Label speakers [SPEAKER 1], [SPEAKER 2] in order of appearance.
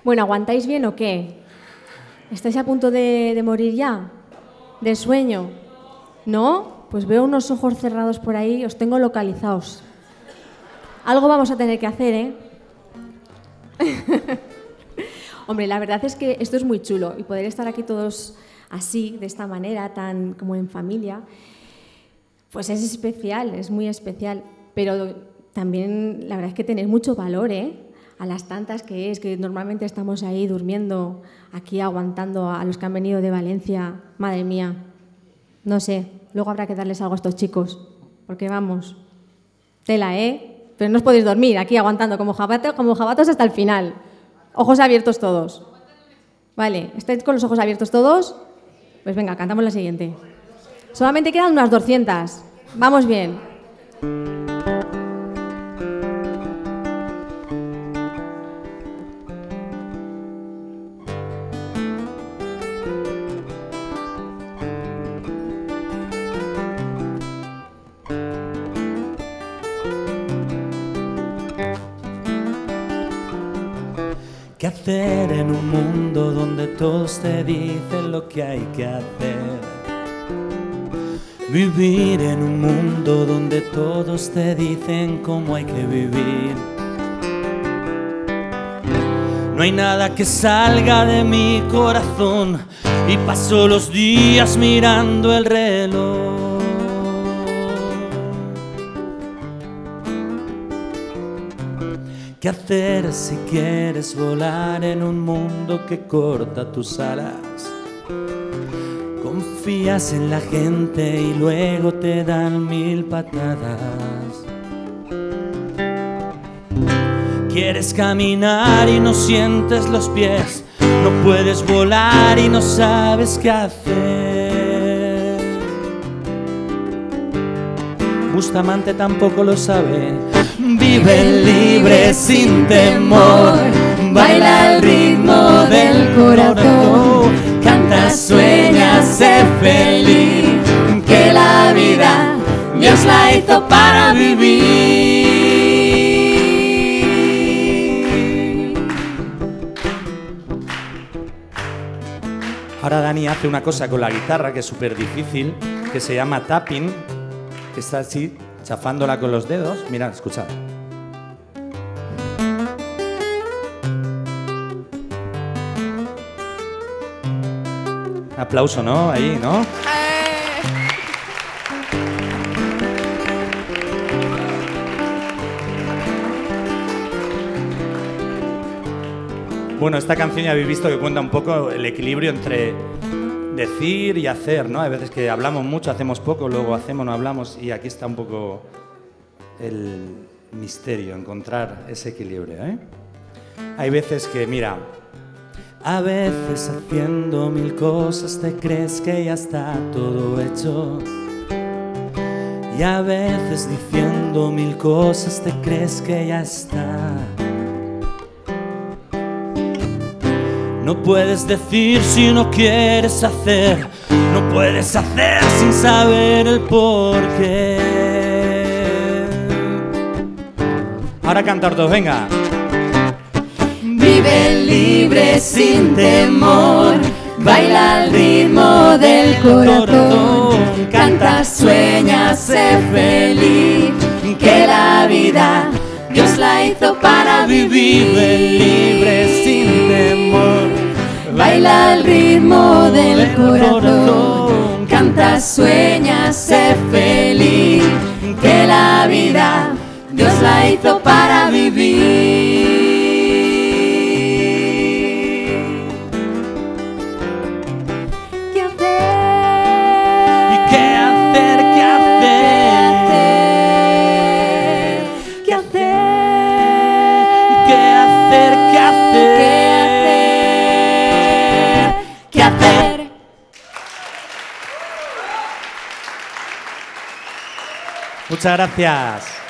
[SPEAKER 1] Bueno, ¿aguantáis bien o qué? ¿Estáis a punto de morir ya? ¿De sueño? ¿No? Pues veo unos ojos cerrados por ahí, os tengo localizados. Algo vamos a tener que hacer, ¿eh? Hombre, la verdad es que esto es muy chulo y poder estar aquí todos así, de esta manera, tan como en familia, pues es especial, es muy especial. Pero también la verdad es que tenéis mucho valor, ¿eh? A las tantas que normalmente estamos ahí durmiendo, aquí aguantando a los que han venido de Valencia. Madre mía, no sé, luego habrá que darles algo a estos chicos, porque vamos, tela, ¿eh? Pero no os podéis dormir aquí aguantando como jabatos hasta el final. Ojos abiertos todos. Vale, ¿estáis con los ojos abiertos todos? Pues venga, cantamos la siguiente. Solamente quedan unas 200. Vamos bien.
[SPEAKER 2] ¿Qué hacer en un mundo donde todos te dicen lo que hay que hacer? Vivir en un mundo donde todos te dicen cómo hay que vivir. No hay nada que salga de mi corazón y paso los días mirando el reloj. ¿Qué hacer si quieres volar en un mundo que corta tus alas? Confías en la gente y luego te dan 1000 patadas. Quieres caminar y no sientes los pies, no puedes volar y no sabes qué hacer. Bustamante tampoco lo sabe. Vive libre sin temor, baila al ritmo del corazón, canta, sueña, sé feliz, que la vida Dios la hizo para vivir. Ahora Dani hace una cosa con la guitarra que es súper difícil, que se llama tapping, que está así, chafándola con los dedos. Mirad, escuchad. Aplauso, ¿no? Ahí, ¿no? Bueno, esta canción ya habéis visto que cuenta un poco el equilibrio entre decir y hacer, ¿no? Hay veces que hablamos mucho, hacemos poco, luego hacemos, no hablamos, y aquí está un poco el misterio, encontrar ese equilibrio, ¿eh? Hay veces que, mira, a veces haciendo 1000 cosas te crees que ya está todo hecho, y a veces diciendo 1000 cosas te crees que ya está. No puedes decir si no quieres hacer, no puedes hacer sin saber el porqué. Ahora cantar todos, venga. Vive libre sin temor, baila al ritmo del corazón, canta, sueña, sé feliz, que la vida Dios la hizo para vivir. Vive libre sin temor, baila al ritmo del corazón, canta, sueña, sé feliz, que la vida Dios la hizo para vivir. ¿Qué hacer? ¿Y qué hacer? ¿Qué hacer? ¿Qué hacer? ¿Y qué hacer? ¿Qué hacer? ¿Qué hacer? Muchas gracias.